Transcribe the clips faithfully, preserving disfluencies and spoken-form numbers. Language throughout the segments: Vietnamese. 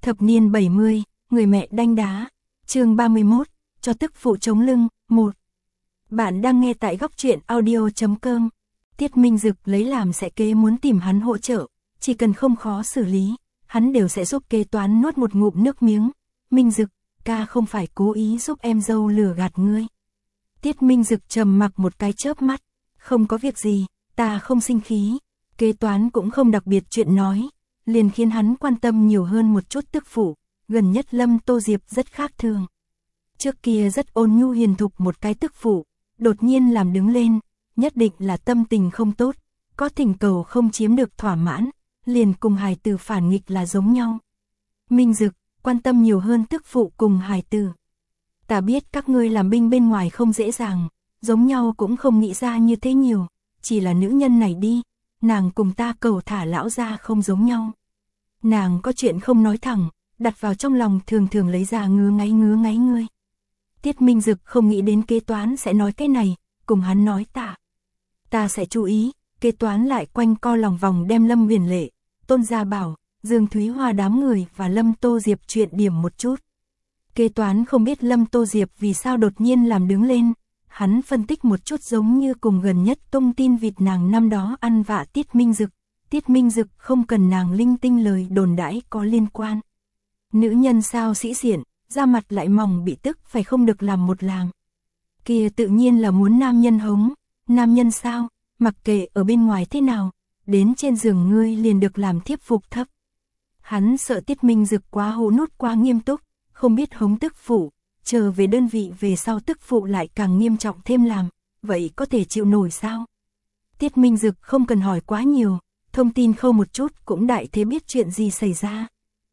Thập niên bảy mươi, người mẹ đanh đá. Chương ba mươi mốt, cho tức phụ chống lưng. một. Bạn đang nghe tại góc truyện audio chấm com. Tiết Minh Dực lấy làm sẽ kế muốn tìm hắn hỗ trợ, chỉ cần không khó xử lý, hắn đều sẽ giúp kế toán nuốt một ngụm nước miếng. Minh Dực, ca không phải cố ý giúp em dâu lừa gạt ngươi. Tiết Minh Dực trầm mặc một cái chớp mắt, không có việc gì, ta không sinh khí. Kế toán cũng không đặc biệt chuyện nói, liền khiến hắn quan tâm nhiều hơn một chút tức phụ. Gần nhất Lâm Tô Diệp rất khác thường. Trước kia rất ôn nhu hiền thục một cái tức phụ, đột nhiên làm đứng lên, nhất định là tâm tình không tốt, có thỉnh cầu không chiếm được thỏa mãn, liền cùng hài tử phản nghịch là giống nhau. Minh Dực, quan tâm nhiều hơn tức phụ cùng hài tử. Ta biết các ngươi làm binh bên ngoài không dễ dàng, giống nhau cũng không nghĩ ra như thế nhiều, chỉ là nữ nhân này đi, nàng cùng ta cầu thả lão ra không giống nhau. Nàng có chuyện không nói thẳng, đặt vào trong lòng thường thường lấy ra ngứa ngáy ngứa ngáy ngươi. Tiết Minh Dực không nghĩ đến kế toán sẽ nói cái này, cùng hắn nói ta. Ta sẽ chú ý, kế toán lại quanh co lòng vòng đem Lâm Huyền Lệ, Tôn Gia Bảo, Dương Thúy Hoa đám người và Lâm Tô Diệp chuyện điểm một chút. Kế toán không biết Lâm Tô Diệp vì sao đột nhiên làm đứng lên, hắn phân tích một chút giống như cùng gần nhất tung tin vịt nàng năm đó ăn vạ Tiết Minh Dực. Tiết Minh Dực không cần nàng linh tinh lời đồn đãi có liên quan. Nữ nhân sao sĩ diện, da mặt lại mỏng bị tức phải không được làm một làng. Kia tự nhiên là muốn nam nhân hống, nam nhân sao, mặc kệ ở bên ngoài thế nào, đến trên giường ngươi liền được làm thiếp phục thấp. Hắn sợ Tiết Minh Dực quá hổ nút quá nghiêm túc, không biết hống tức phụ, chờ về đơn vị về sau tức phụ lại càng nghiêm trọng thêm làm, vậy có thể chịu nổi sao? Tiết Minh Dực không cần hỏi quá nhiều, thông tin khâu một chút cũng đại thế biết chuyện gì xảy ra.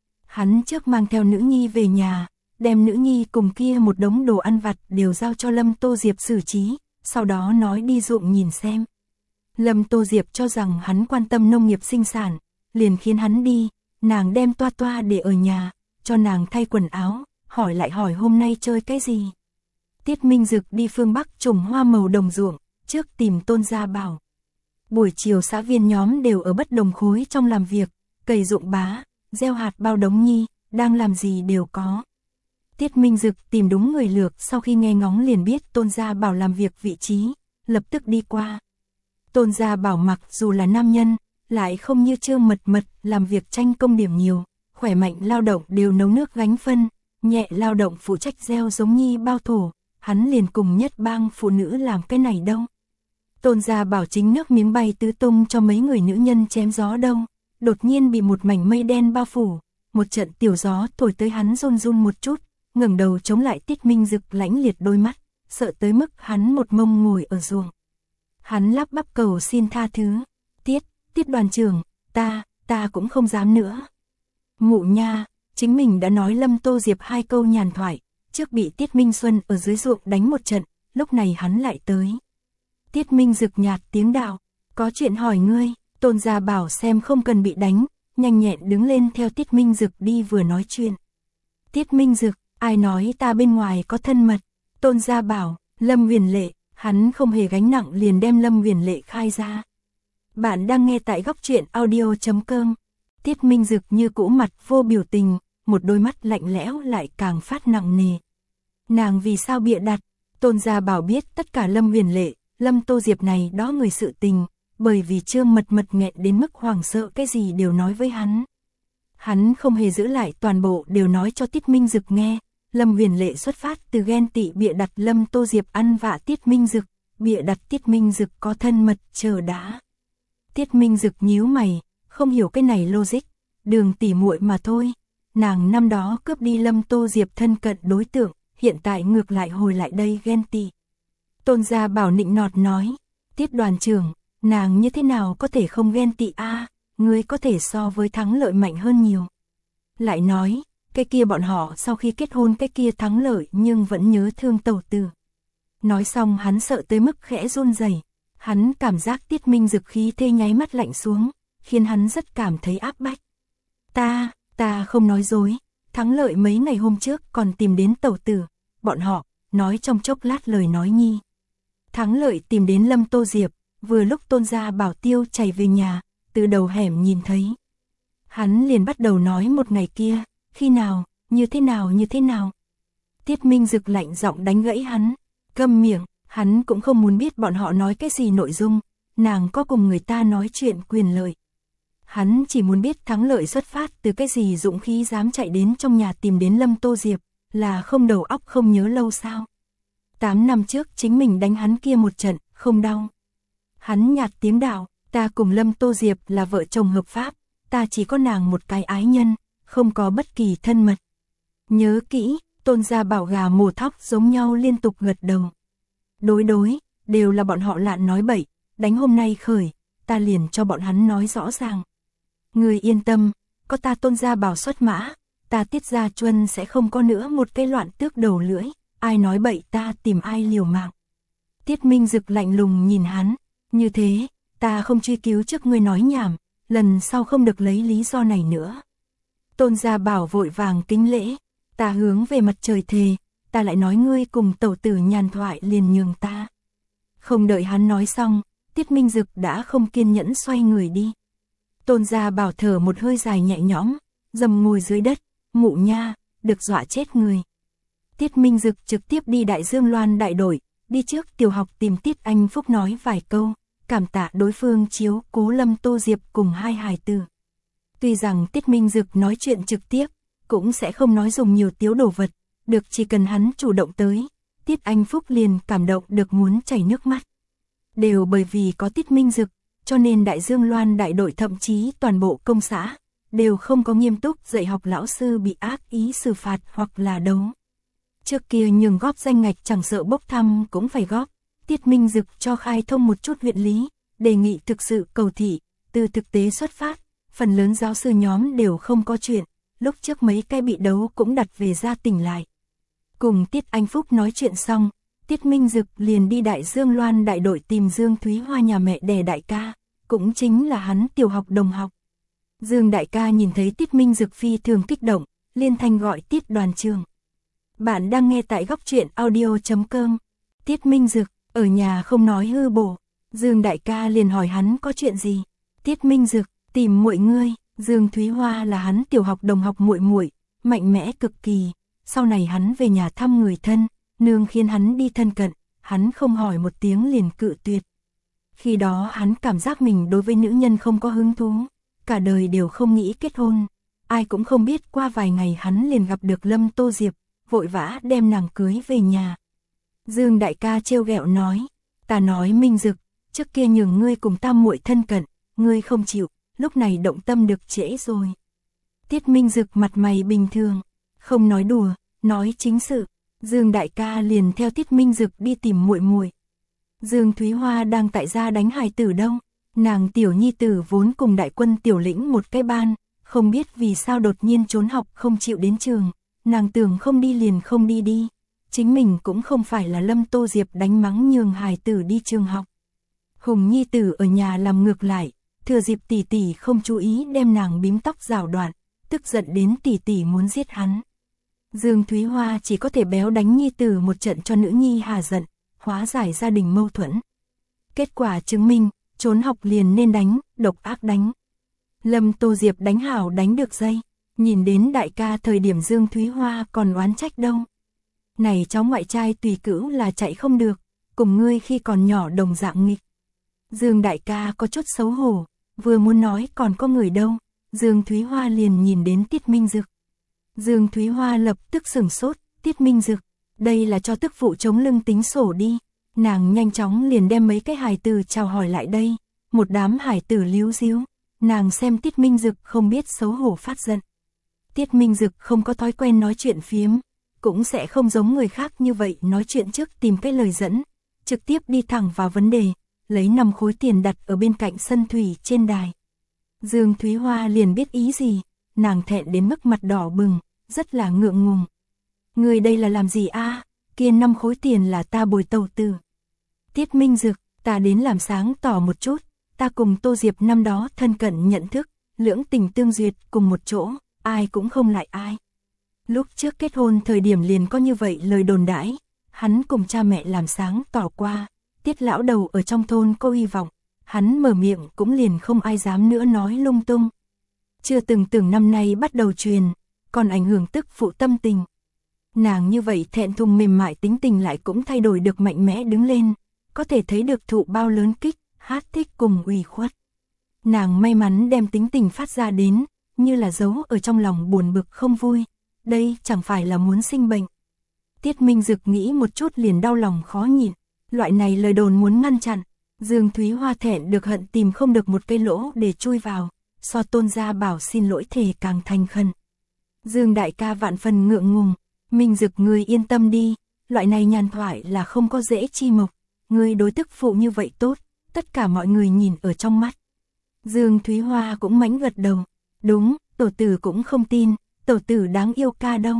Hắn trước mang theo nữ nhi về nhà, đem nữ nhi cùng kia một đống đồ ăn vặt đều giao cho Lâm Tô Diệp xử trí, sau đó nói đi ruộng nhìn xem. Lâm Tô Diệp cho rằng hắn quan tâm nông nghiệp sinh sản, liền khiến hắn đi, nàng đem toa toa để ở nhà, cho nàng thay quần áo, hỏi lại hỏi hôm nay chơi cái gì. Tiết Minh Dực đi phương Bắc trồng hoa màu đồng ruộng, trước tìm Tôn Gia Bảo. Buổi chiều xã viên nhóm đều ở bất đồng khối trong làm việc, cày ruộng bá, gieo hạt bao đống nhi, đang làm gì đều có. Tiết Minh Dực tìm đúng người lược, sau khi nghe ngóng liền biết Tôn Gia Bảo làm việc vị trí, lập tức đi qua. Tôn Gia Bảo mặc dù là nam nhân, lại không như Trương Mật Mật làm việc tranh công điểm nhiều, khỏe mạnh lao động đều nấu nước gánh phân, nhẹ lao động phụ trách gieo giống nhi bao thổ, hắn liền cùng nhất bang phụ nữ làm cái này đâu. Tôn Gia Bảo chính nước miếng bay tứ tung cho mấy người nữ nhân chém gió đâu, đột nhiên bị một mảnh mây đen bao phủ, một trận tiểu gió thổi tới hắn run run một chút, ngẩng đầu chống lại Tiết Minh Dực lãnh liệt đôi mắt, sợ tới mức hắn một mông ngồi ở ruộng. Hắn lắp bắp cầu xin tha thứ, Tiết, Tiết đoàn trưởng, ta, ta cũng không dám nữa. Mụ nha, chính mình đã nói Lâm Tô Diệp hai câu nhàn thoại, trước bị Tiết Minh Xuân ở dưới ruộng đánh một trận, lúc này hắn lại tới. Tiết Minh Dực nhạt tiếng đạo, có chuyện hỏi ngươi. Tôn Gia Bảo xem không cần bị đánh, nhanh nhẹn đứng lên theo Tiết Minh Dực đi vừa nói chuyện. Tiết Minh Dực, ai nói ta bên ngoài có thân mật? Tôn Gia Bảo, Lâm Huyền Lệ, hắn không hề gánh nặng liền đem Lâm Huyền Lệ khai ra. Bạn đang nghe tại góc truyện audio chấm com. Tiết Minh Dực như cũ mặt vô biểu tình, một đôi mắt lạnh lẽo lại càng phát nặng nề. Nàng vì sao bịa đặt? Tôn Gia Bảo biết tất cả Lâm Huyền Lệ, Lâm Tô Diệp này đó người sự tình. Bởi vì Trương Mật Mật nghẹn đến mức hoảng sợ cái gì đều nói với hắn. Hắn không hề giữ lại toàn bộ đều nói cho Tiết Minh Dực nghe. Lâm Huyền Lệ xuất phát từ ghen tị bịa đặt Lâm Tô Diệp ăn vạ Tiết Minh Dực, bịa đặt Tiết Minh Dực có thân mật chờ đã. Tiết Minh Dực nhíu mày, không hiểu cái này logic, Đường tỉ muội mà thôi. Nàng năm đó cướp đi Lâm Tô Diệp thân cận đối tượng, hiện tại ngược lại hồi lại đây ghen tị. Tôn Gia Bảo nịnh nọt nói, Tiết đoàn trưởng, nàng như thế nào có thể không ghen tị a? À, ngươi có thể so với thắng lợi mạnh hơn nhiều. Lại nói, cái kia bọn họ sau khi kết hôn cái kia thắng lợi nhưng vẫn nhớ thương tẩu tử. Nói xong hắn sợ tới mức khẽ run rẩy, hắn cảm giác Tiết Minh Dực khí thế nháy mắt lạnh xuống, khiến hắn rất cảm thấy áp bách. Ta, ta không nói dối, thắng lợi mấy ngày hôm trước còn tìm đến tẩu tử, bọn họ, nói trong chốc lát lời nói nhi. Thắng lợi tìm đến Lâm Tô Diệp, vừa lúc Tôn Gia Bảo tiêu chạy về nhà, từ đầu hẻm nhìn thấy. Hắn liền bắt đầu nói một ngày kia, Khi nào, như thế nào như thế nào? Tiết Minh Dực lạnh giọng đánh gãy hắn, câm miệng, hắn cũng không muốn biết bọn họ nói cái gì nội dung, nàng có cùng người ta nói chuyện quyền lợi. Hắn chỉ muốn biết thắng lợi xuất phát từ cái gì dũng khí dám chạy đến trong nhà tìm đến Lâm Tô Diệp, là không đầu óc không nhớ lâu sao. Tám năm trước chính mình đánh hắn kia một trận, không đau. Hắn nhạt tiếng đạo, ta cùng Lâm Tô Diệp là vợ chồng hợp pháp, ta chỉ có nàng một cái ái nhân, không có bất kỳ thân mật. Nhớ kỹ, Tôn Gia Bảo gà mổ thóc giống nhau liên tục gật đầu. Đối đối, đều là bọn họ lạn nói bậy, đánh hôm nay khởi, ta liền cho bọn hắn nói rõ ràng. Người yên tâm, có ta Tôn Gia Bảo xuất mã, ta Tiết Gia Chuân sẽ không có nữa một cái loạn tước đầu lưỡi, ai nói bậy ta tìm ai liều mạng. Tiết Minh Dực lạnh lùng nhìn hắn, như thế, ta không truy cứu trước ngươi nói nhảm, lần sau không được lấy lý do này nữa. Tôn Gia Bảo vội vàng kính lễ, ta hướng về mặt trời thề, ta lại nói ngươi cùng tẩu tử nhàn thoại liền nhường ta. Không đợi hắn nói xong, Tiết Minh Dực đã không kiên nhẫn xoay người đi. Tôn Gia Bảo thở một hơi dài nhẹ nhõm, dầm ngồi dưới đất, mụ nha, được dọa chết người. Tiết Minh Dực trực tiếp đi Đại Dương Loan đại đội, đi trước tiểu học tìm Tiết Anh Phúc nói vài câu, cảm tạ đối phương chiếu cố Lâm Tô Diệp cùng hai hài tử. Tuy rằng Tiết Minh Dực nói chuyện trực tiếp, cũng sẽ không nói dùng nhiều tiếu đồ vật, được chỉ cần hắn chủ động tới, Tiết Anh Phúc liền cảm động được muốn chảy nước mắt. Đều bởi vì có Tiết Minh Dực, cho nên Đại Dương Loan đại đội thậm chí toàn bộ công xã, đều không có nghiêm túc dạy học lão sư bị ác ý xử phạt hoặc là đấu. Trước kia nhường góp danh ngạch chẳng sợ bốc thăm cũng phải góp, Tiết Minh Dực cho khai thông một chút huyện lý, đề nghị thực sự cầu thị, từ thực tế xuất phát, phần lớn giáo sư nhóm đều không có chuyện, lúc trước mấy cái bị đấu cũng đặt về gia tỉnh lại. Cùng Tiết Anh Phúc nói chuyện xong, Tiết Minh Dực liền đi Đại Dương Loan đại đội tìm Dương Thúy Hoa nhà mẹ đẻ đại ca, cũng chính là hắn tiểu học đồng học. Dương đại ca nhìn thấy Tiết Minh Dực phi thường kích động, liên thanh gọi Tiết đoàn trường. Bạn đang nghe tại góc truyện audio chấm com. Tiết Minh Dực, ở nhà không nói hư bổ. Dương đại ca liền hỏi hắn có chuyện gì. Tiết Minh Dực, tìm muội ngươi. Dương Thúy Hoa là hắn tiểu học đồng học muội muội, mạnh mẽ cực kỳ. Sau này hắn về nhà thăm người thân, nương khiến hắn đi thân cận, hắn không hỏi một tiếng liền cự tuyệt. Khi đó hắn cảm giác mình đối với nữ nhân không có hứng thú, cả đời đều không nghĩ kết hôn. Ai cũng không biết qua vài ngày hắn liền gặp được Lâm Tô Diệp, vội vã đem nàng cưới về nhà. Dương đại ca trêu ghẹo nói, ta nói Minh Dực, trước kia nhường ngươi cùng ta muội thân cận, ngươi không chịu, lúc này động tâm được trễ rồi. Tiết Minh Dực mặt mày bình thường, không nói đùa, nói chính sự. Dương đại ca liền theo Tiết Minh Dực đi tìm muội muội. Dương Thúy Hoa đang tại gia đánh hài tử đâu, nàng tiểu nhi tử vốn cùng đại quân tiểu lĩnh một cái ban, không biết vì sao đột nhiên trốn học không chịu đến trường, nàng tưởng không đi liền không đi đi, chính mình cũng không phải là Lâm Tô Diệp đánh mắng nhường hài tử đi trường học. Hùng nhi tử ở nhà làm ngược lại, thừa dịp tỷ tỷ không chú ý đem nàng bím tóc rào đoạn, tức giận đến tỷ tỷ muốn giết hắn. Dương Thúy Hoa chỉ có thể béo đánh nhi tử một trận cho nữ nhi hà giận, hóa giải gia đình mâu thuẫn. Kết quả chứng minh, trốn học liền nên đánh, độc ác đánh. Lâm Tô Diệp đánh hảo đánh được dây, nhìn đến đại ca thời điểm Dương Thúy Hoa còn oán trách đâu. Này cháu ngoại trai tùy cữu là chạy không được, cùng ngươi khi còn nhỏ đồng dạng nghịch. Dương đại ca có chút xấu hổ, vừa muốn nói còn có người đâu, Dương Thúy Hoa liền nhìn đến Tiết Minh Dực. Dương Thúy Hoa lập tức sửng sốt, Tiết Minh Dực, đây là cho tức phụ chống lưng tính sổ đi. Nàng nhanh chóng liền đem mấy cái hài tử chào hỏi lại đây, một đám hài tử líu díu, nàng xem Tiết Minh Dực không biết xấu hổ phát giận. Tiết Minh Dực không có thói quen nói chuyện phiếm, cũng sẽ không giống người khác như vậy nói chuyện trước tìm cái lời dẫn, trực tiếp đi thẳng vào vấn đề, lấy năm khối tiền đặt ở bên cạnh sân thủy trên đài. Dương Thúy Hoa liền biết ý gì, nàng thẹn đến mức mặt đỏ bừng, rất là ngượng ngùng. Người đây là làm gì a? Kia năm khối tiền là ta bồi tàu tử. Tiết Minh Dực, ta đến làm sáng tỏ một chút, ta cùng Tô Diệp năm đó thân cận nhận thức, lưỡng tình tương duyệt cùng một chỗ, ai cũng không lại ai. Lúc trước kết hôn thời điểm liền có như vậy lời đồn đãi, hắn cùng cha mẹ làm sáng tỏ qua, Tiết lão đầu ở trong thôn có hy vọng, hắn mở miệng cũng liền không ai dám nữa nói lung tung. Chưa từng tưởng năm nay bắt đầu truyền, còn ảnh hưởng tức phụ tâm tình. Nàng như vậy thẹn thùng mềm mại tính tình lại cũng thay đổi được mạnh mẽ đứng lên, có thể thấy được thụ bao lớn kích, hát thích cùng ủy khuất. Nàng may mắn đem tính tình phát ra đến, như là giấu ở trong lòng buồn bực không vui, đây chẳng phải là muốn sinh bệnh. Tiết Minh Dực nghĩ một chút liền đau lòng khó nhịn, loại này lời đồn muốn ngăn chặn, Dương Thúy Hoa thẹn được hận tìm không được một cây lỗ để chui vào, so Tôn Gia Bảo xin lỗi thề càng thành khẩn. Dương đại ca vạn phần ngượng ngùng, Minh Dực ngươi yên tâm đi, loại này nhàn thoại là không có dễ chi mộc, ngươi đối tức phụ như vậy tốt, tất cả mọi người nhìn ở trong mắt. Dương Thúy Hoa cũng mãnh gật đầu, đúng, tổ tử cũng không tin, tổ tử đáng yêu ca đâu.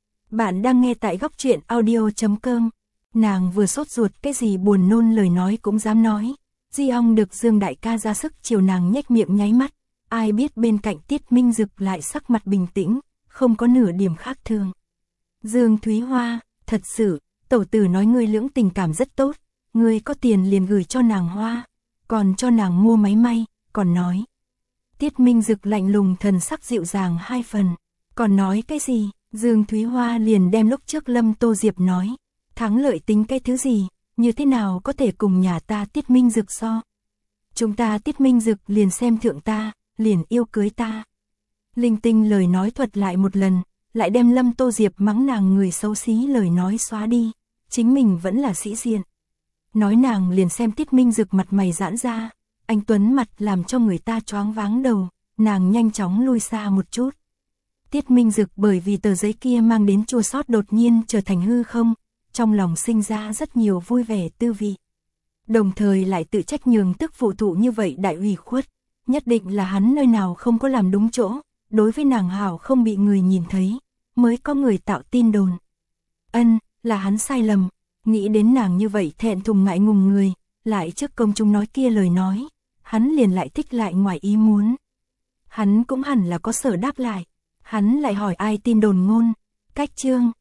Bạn đang nghe tại góc truyện audio chấm com. Nàng vừa sốt ruột cái gì buồn nôn lời nói cũng dám nói. Di ong được Dương đại ca ra sức chiều nàng nhếch miệng nháy mắt. Ai biết bên cạnh Tiết Minh Dực lại sắc mặt bình tĩnh, không có nửa điểm khác thường. Dương Thúy Hoa, thật sự, tổ tử nói ngươi lưỡng tình cảm rất tốt. Ngươi có tiền liền gửi cho nàng hoa, còn cho nàng mua máy may, còn nói. Tiết Minh Dực lạnh lùng thần sắc dịu dàng hai phần. Còn nói cái gì? Dương Thúy Hoa liền đem lúc trước Lâm Tô Diệp nói. Thắng lợi tính cái thứ gì, như thế nào có thể cùng nhà ta Tiết Minh Dực so. Chúng ta Tiết Minh Dực liền xem thượng ta, liền yêu cưới ta. Linh tinh lời nói thuật lại một lần, lại đem Lâm Tô Diệp mắng nàng người xấu xí lời nói xóa đi. Chính mình vẫn là sĩ diện. Nói nàng liền xem Tiết Minh Dực mặt mày giãn ra. Anh Tuấn mặt làm cho người ta choáng váng đầu, nàng nhanh chóng lui xa một chút. Tiết Minh Dực bởi vì tờ giấy kia mang đến chua xót đột nhiên trở thành hư không, trong lòng sinh ra rất nhiều vui vẻ tư vị. Đồng thời lại tự trách nhường tức phụ thụ như vậy đại ủy khuất, nhất định là hắn nơi nào không có làm đúng chỗ, đối với nàng hảo không bị người nhìn thấy, mới có người tạo tin đồn. Ân, là hắn sai lầm, nghĩ đến nàng như vậy thẹn thùng ngại ngùng người, lại trước công chúng nói kia lời nói, hắn liền lại thích lại ngoài ý muốn. Hắn cũng hẳn là có sở đáp lại, hắn lại hỏi ai tin đồn ngôn, cách chương.